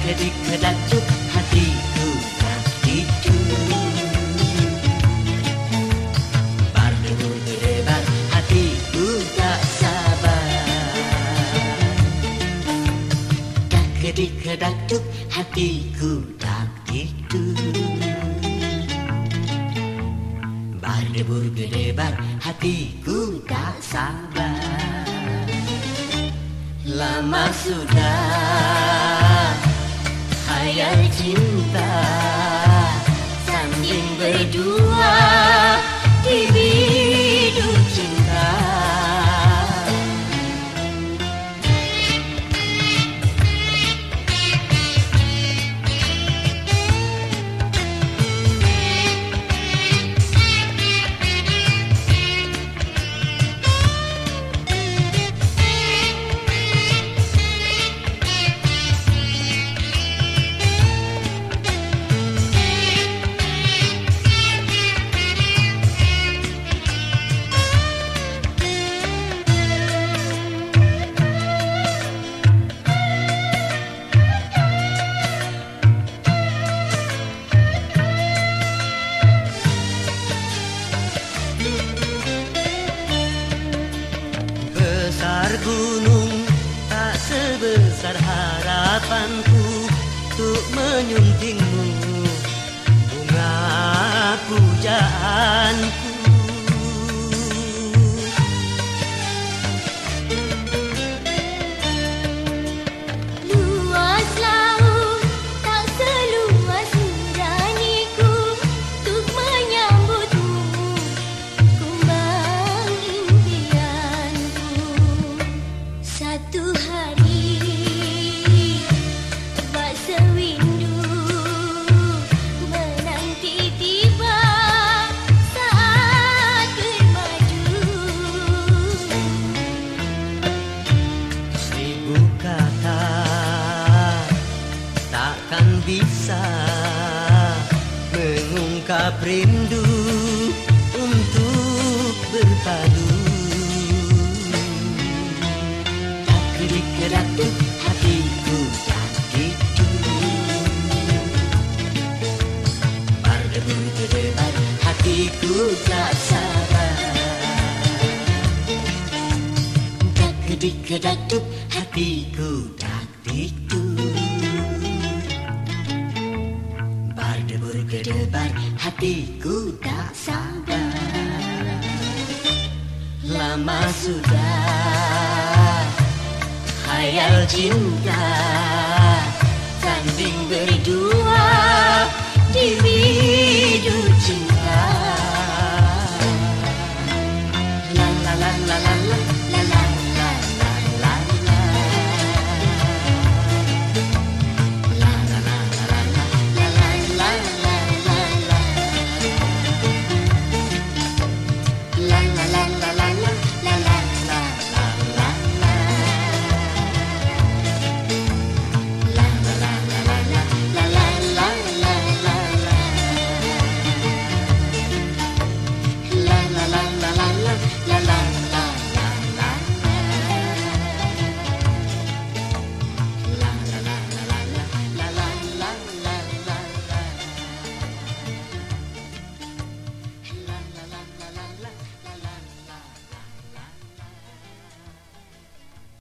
kedik-kedakduk hatiku tak tidur. Berdebur berdebar hatiku tak sabar. Tak kedik-kedakduk hatiku tak tidur. Berdebur berdebar hatiku tak sabar. Lama sudah khayal cinta sambil berdua di bidung cinta. Besar gunung tak sebesar harapanku untuk menyuntingmu bunga pujaanku. Luas laut tak seluas nuraniku untuk menyambutmu kumbang impianku. Satu hari bak sewindu menanti tiba saat bermaju. Seribu kata takkan bisa mengungkap rindu untuk berpadu. Tak kedik-kedakduk hatiku tak tidur. Berdebur berdebar hatiku tak sabar. Tak kedik-kedakduk hatiku tak tidur. Berdebur berdebar hatiku tak sabar. Lama sudah khayal cinta